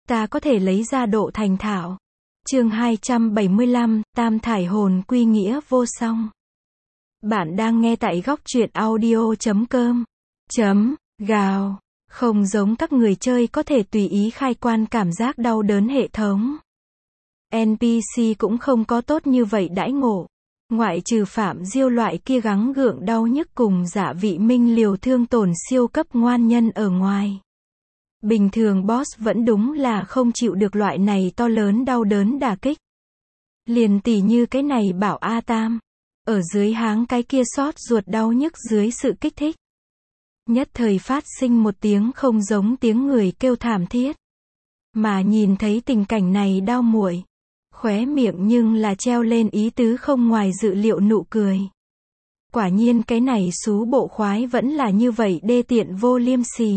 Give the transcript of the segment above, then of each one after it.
ta có thể lấy ra độ thành thạo. Chương 275, Tam thải hồn quy nghĩa vô song. Bạn đang nghe tại góc truyện audio.com. Gào. Không giống các người chơi có thể tùy ý khai quan cảm giác đau đớn hệ thống. NPC cũng không có tốt như vậy đãi ngộ. Ngoại trừ Phạm Diêu loại kia gắng gượng đau nhức cùng Dạ Vị Minh liều thương tổn siêu cấp ngoan nhân ở ngoài. Bình thường boss vẫn đúng là không chịu được loại này to lớn đau đớn đả kích. Liền tỉ như cái này bảo A Tam. Ở dưới háng cái kia xót ruột đau nhức dưới sự kích thích. Nhất thời phát sinh một tiếng không giống tiếng người kêu thảm thiết. Mà nhìn thấy tình cảnh này đau muội. Khóe miệng nhưng là treo lên ý tứ không ngoài dự liệu nụ cười. Quả nhiên cái này xú bộ khoái vẫn là như vậy đê tiện vô liêm sỉ.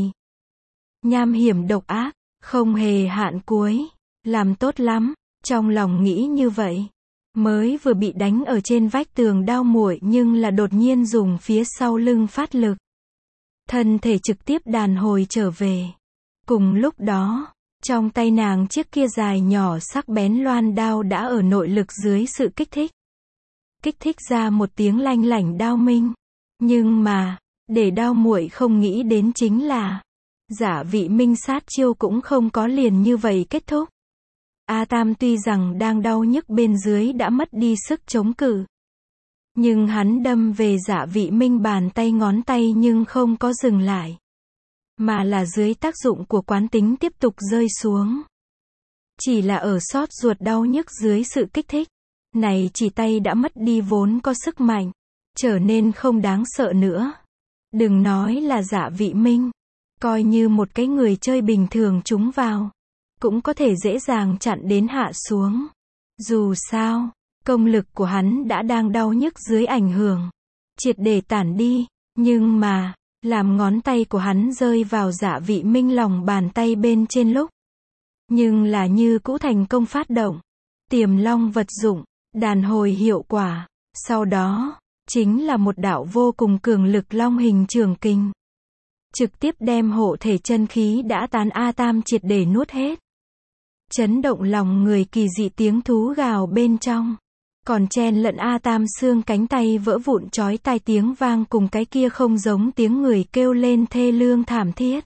Nham hiểm độc ác, không hề hạn cuối. Làm tốt lắm, trong lòng nghĩ như vậy. Mới vừa bị đánh ở trên vách tường đau muội nhưng là đột nhiên dùng phía sau lưng phát lực. Thân thể trực tiếp đàn hồi trở về. Cùng lúc đó, trong tay nàng chiếc kia dài nhỏ sắc bén loan đao đã ở nội lực dưới sự kích thích. Kích thích ra một tiếng lanh lảnh đao minh. Nhưng mà, để đao muội không nghĩ đến chính là, Dạ Vị Minh sát chiêu cũng không có liền như vậy kết thúc. A Tam tuy rằng đang đau nhức bên dưới đã mất đi sức chống cự. Nhưng hắn đâm về Dạ Vị Minh bàn tay ngón tay nhưng không có dừng lại. Mà là dưới tác dụng của quán tính tiếp tục rơi xuống. Chỉ là ở xót ruột đau nhức dưới sự kích thích. Này chỉ tay đã mất đi vốn có sức mạnh. Trở nên không đáng sợ nữa. Đừng nói là Dạ Vị Minh. Coi như một cái người chơi bình thường trúng vào. Cũng có thể dễ dàng chặn đến hạ xuống. Dù sao, công lực của hắn đã đang đau nhức dưới ảnh hưởng. Triệt để tản đi. Nhưng mà, làm ngón tay của hắn rơi vào Dạ Vị Minh lòng bàn tay bên trên lúc. Nhưng là như cũ thành công phát động. Tiềm long vật dụng, đàn hồi hiệu quả. Sau đó, chính là một đạo vô cùng cường lực long hình trường kình. Trực tiếp đem hộ thể chân khí đã tán A Tam triệt để nuốt hết. Chấn động lòng người kỳ dị tiếng thú gào bên trong. Còn chen lẫn A Tam xương cánh tay vỡ vụn chói tai tiếng vang cùng cái kia không giống tiếng người kêu lên thê lương thảm thiết.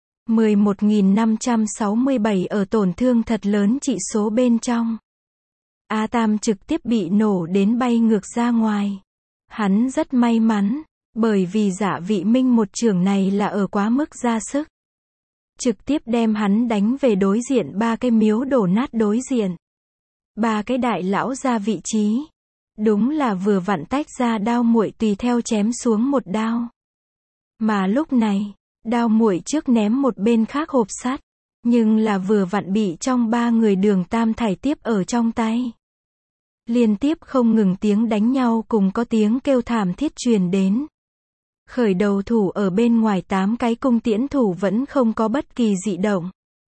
11.567 ở tổn thương thật lớn trị số bên trong. A Tam trực tiếp bị nổ đến bay ngược ra ngoài. Hắn rất may mắn, bởi vì Dạ Vị Minh một chưởng này là ở quá mức ra sức. Trực tiếp đem hắn đánh về đối diện ba cái miếu đổ nát đối diện. Ba cái đại lão ra vị trí. Đúng là vừa vặn tách ra đao muội tùy theo chém xuống một đao. Mà lúc này, đao muội trước ném một bên khác hộp sắt. Nhưng là vừa vặn bị trong ba người Đường Tam thải tiếp ở trong tay. Liên tiếp không ngừng tiếng đánh nhau cùng có tiếng kêu thảm thiết truyền đến. Khởi đầu thủ ở bên ngoài 8 cái cung tiễn thủ vẫn không có bất kỳ dị động.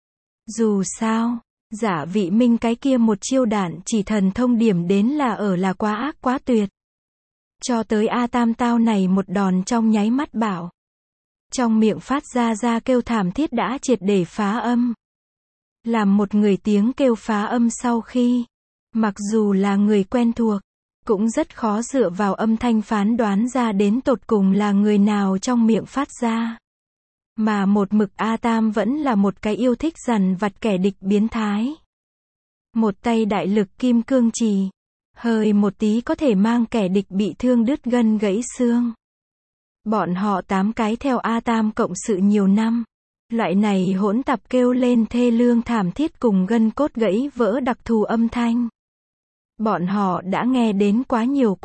Dù sao, Dạ Vị Minh cái kia một chiêu đạn chỉ thần thông điểm đến là quá ác quá tuyệt. Cho tới A Tam tao này một đòn trong nháy mắt bảo. Trong miệng phát ra kêu thảm thiết đã triệt để phá âm. Làm một người tiếng kêu phá âm sau khi, mặc dù là người quen thuộc, cũng rất khó dựa vào âm thanh phán đoán ra đến tột cùng là người nào trong miệng phát ra. Mà một mực A Tam vẫn là một cái yêu thích dằn vặt kẻ địch biến thái. Một tay đại lực kim cương chì. Hơi một tí có thể mang kẻ địch bị thương đứt gân gãy xương. Bọn họ 8 cái theo A Tam cộng sự nhiều năm. Loại này hỗn tạp kêu lên thê lương thảm thiết cùng gân cốt gãy vỡ đặc thù âm thanh. Bọn họ đã nghe đến quá nhiều.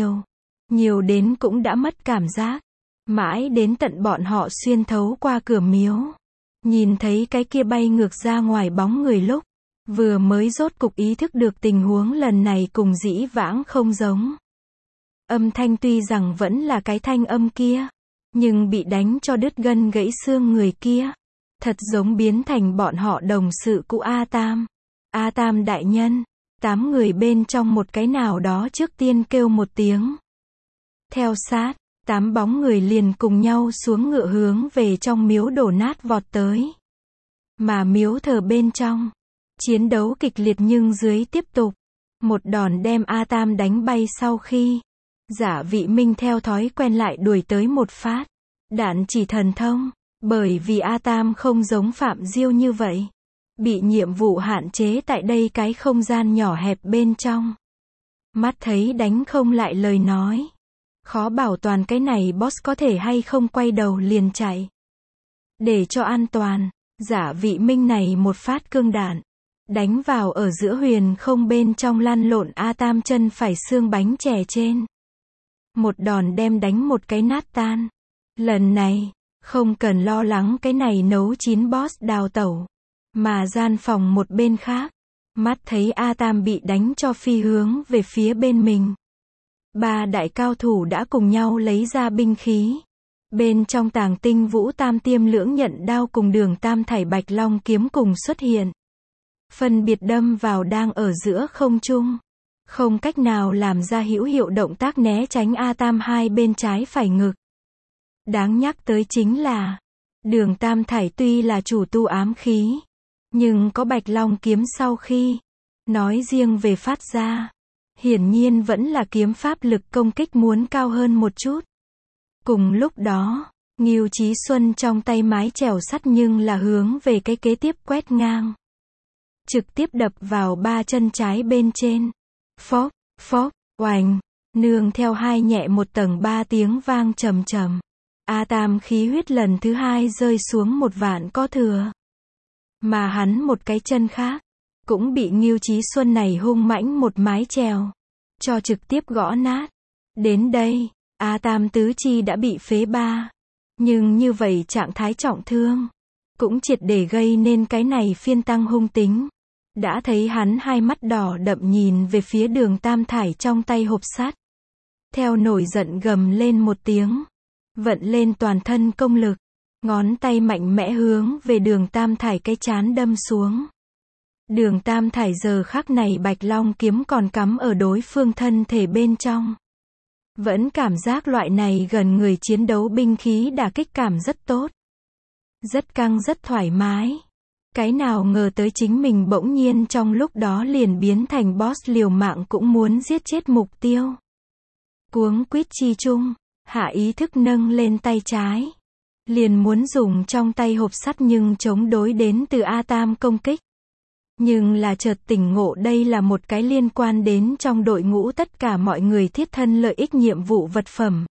Nhiều đến cũng đã mất cảm giác. Mãi đến tận bọn họ xuyên thấu qua cửa miếu. Nhìn thấy cái kia bay ngược ra ngoài bóng người lúc. Vừa mới rốt cục ý thức được tình huống lần này cùng dĩ vãng không giống. Âm thanh tuy rằng vẫn là cái thanh âm kia. Nhưng bị đánh cho đứt gân gãy xương người kia. Thật giống biến thành bọn họ đồng sự cũ A Tam. A Tam đại nhân. 8 người bên trong một cái nào đó trước tiên kêu một tiếng. Theo sát, 8 bóng người liền cùng nhau xuống ngựa hướng về trong miếu đổ nát vọt tới. Mà miếu thờ bên trong, chiến đấu kịch liệt nhưng dưới tiếp tục. Một đòn đem A Tam đánh bay sau khi Giả Vị Minh theo thói quen lại đuổi tới một phát. Đạn chỉ thần thông, bởi vì A Tam không giống Phạm Diêu như vậy. Bị nhiệm vụ hạn chế tại đây cái không gian nhỏ hẹp bên trong. Mắt thấy đánh không lại lời nói. Khó bảo toàn cái này boss có thể hay không quay đầu liền chạy. Để cho an toàn, Giả Vị Minh này một phát cương đạn. Đánh vào ở giữa huyền không bên trong lăn lộn A Tam chân phải xương bánh chè trên. Một đòn đem đánh một cái nát tan. Lần này, không cần lo lắng cái này nấu chín boss đào tẩu. Mà gian phòng một bên khác, mắt thấy A Tam bị đánh cho phi hướng về phía bên mình. Ba đại cao thủ đã cùng nhau lấy ra binh khí. Bên trong Tàng Tinh Vũ Tam Tiêm Lưỡng Nhận Đao cùng Đường Tam Thải Bạch Long kiếm cùng xuất hiện. Phân biệt đâm vào đang ở giữa không trung. Không cách nào làm ra hữu hiệu động tác né tránh A Tam hai bên trái phải ngực. Đáng nhắc tới chính là, Đường Tam Thải tuy là chủ tu ám khí, nhưng có Bạch Long kiếm sau khi, nói riêng về phát ra, hiển nhiên vẫn là kiếm pháp lực công kích muốn cao hơn một chút. Cùng lúc đó, Ngưu Chí Xuân trong tay mái chèo sắt nhưng là hướng về cái kế tiếp quét ngang. Trực tiếp đập vào ba chân trái bên trên. Phốc, phốc, oành, nương theo hai nhẹ một tầng ba tiếng vang trầm trầm. A Tam khí huyết lần thứ hai rơi xuống một vạn có thừa. Mà hắn một cái chân khác, cũng bị Ngưu Chí Xuân này hung mãnh một mái chèo, cho trực tiếp gõ nát. Đến đây, A Tam tứ chi đã bị phế ba. Nhưng như vậy trạng thái trọng thương, cũng triệt để gây nên cái này phiên tăng hung tính. Đã thấy hắn hai mắt đỏ đậm nhìn về phía Đường Tam Thải trong tay hộp sắt. Theo nổi giận gầm lên một tiếng. Vận lên toàn thân công lực. Ngón tay mạnh mẽ hướng về Đường Tam Thải cái chán đâm xuống. Đường Tam Thải giờ khắc này Bạch Long kiếm còn cắm ở đối phương thân thể bên trong. Vẫn cảm giác loại này gần người chiến đấu binh khí đả kích cảm rất tốt. Rất căng rất thoải mái. Cái nào ngờ tới chính mình bỗng nhiên trong lúc đó liền biến thành boss liều mạng cũng muốn giết chết mục tiêu. Cuống quýt chi chung, hạ ý thức nâng lên tay trái. Liền muốn dùng trong tay hộp sắt nhưng chống đối đến từ A Tam công kích. Nhưng là chợt tỉnh ngộ đây là một cái liên quan đến trong đội ngũ tất cả mọi người thiết thân lợi ích nhiệm vụ vật phẩm.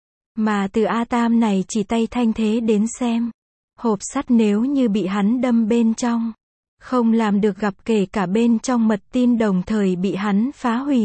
Mà từ A Tam này chỉ tay thanh thế đến xem. Hộp sắt nếu như bị hắn đâm bên trong, không làm được gặp kể cả bên trong mật tin đồng thời bị hắn phá hủy.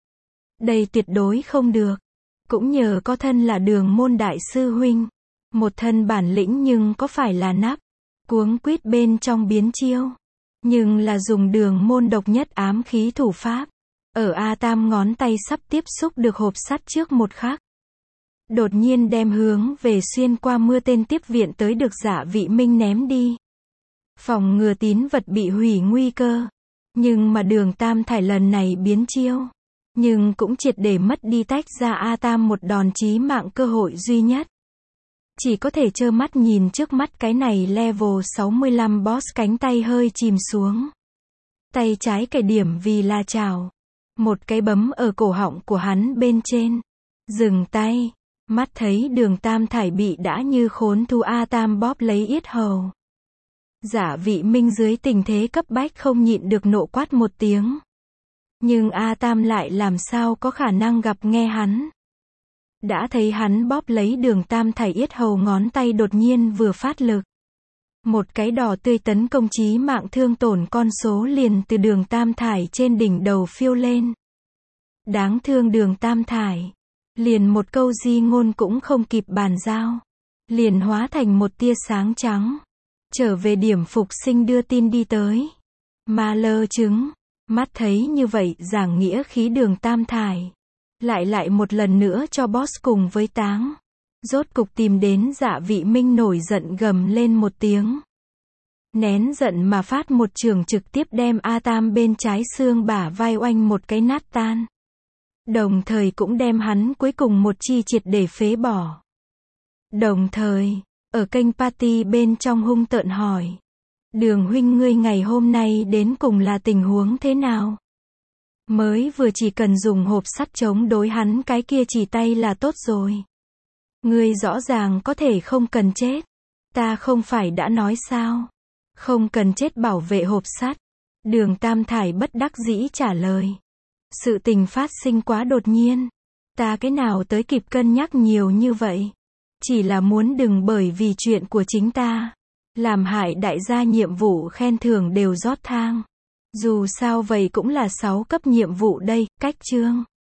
Đây tuyệt đối không được. Cũng nhờ có thân là Đường môn đại sư huynh. Một thân bản lĩnh nhưng có phải là nắp. Cuống quýt bên trong biến chiêu. Nhưng là dùng Đường môn độc nhất ám khí thủ pháp. Ở A Tam ngón tay sắp tiếp xúc được hộp sắt trước một khắc. Đột nhiên đem hướng về xuyên qua mưa tên tiếp viện tới được Giả Vị Minh ném đi. Phòng ngừa tín vật bị hủy nguy cơ. Nhưng mà Đường Tam Thải lần này biến chiêu. Nhưng cũng triệt để mất đi tách ra A Tam một đòn chí mạng cơ hội duy nhất. Chỉ có thể trơ mắt nhìn trước mắt cái này level 65 boss cánh tay hơi chìm xuống. Tay trái cài điểm vì là chào. Một cái bấm ở cổ họng của hắn bên trên. Dừng tay. Mắt thấy Đường Tam Thải bị đã như khốn thu A Tam bóp lấy yết hầu. Giả Vị Minh dưới tình thế cấp bách không nhịn được nộ quát một tiếng. Nhưng A Tam lại làm sao có khả năng gặp nghe hắn. Đã thấy hắn bóp lấy Đường Tam Thải yết hầu ngón tay đột nhiên vừa phát lực. Một cái đỏ tươi tấn công chí mạng thương tổn con số liền từ Đường Tam Thải trên đỉnh đầu phiêu lên. Đáng thương Đường Tam Thải. Liền một câu di ngôn cũng không kịp bàn giao. Liền hóa thành một tia sáng trắng. Trở về điểm phục sinh đưa tin đi tới. Mà lơ chứng. Mắt thấy như vậy giảng nghĩa khí Đường Tam Thải. Lại một lần nữa cho boss cùng với táng. Rốt cục tìm đến Giả Vị Minh nổi giận gầm lên một tiếng. Nén giận mà phát một trường trực tiếp đem A Tam bên trái xương bả vai oanh một cái nát tan. Đồng thời cũng đem hắn cuối cùng một chi triệt để phế bỏ. Đồng thời, ở kênh party bên trong hung tợn hỏi. Đường huynh ngươi ngày hôm nay đến cùng là tình huống thế nào? Mới vừa chỉ cần dùng hộp sắt chống đối hắn cái kia chỉ tay là tốt rồi. Ngươi rõ ràng có thể không cần chết. Ta không phải đã nói sao? Không cần chết bảo vệ hộp sắt. Đường Tam Thải bất đắc dĩ trả lời. Sự tình phát sinh quá đột nhiên. Ta cái nào tới kịp cân nhắc nhiều như vậy. Chỉ là muốn đừng bởi vì chuyện của chính ta. Làm hại đại gia nhiệm vụ khen thưởng đều rót thang. Dù sao vậy cũng là 6 cấp nhiệm vụ đây, cách chương.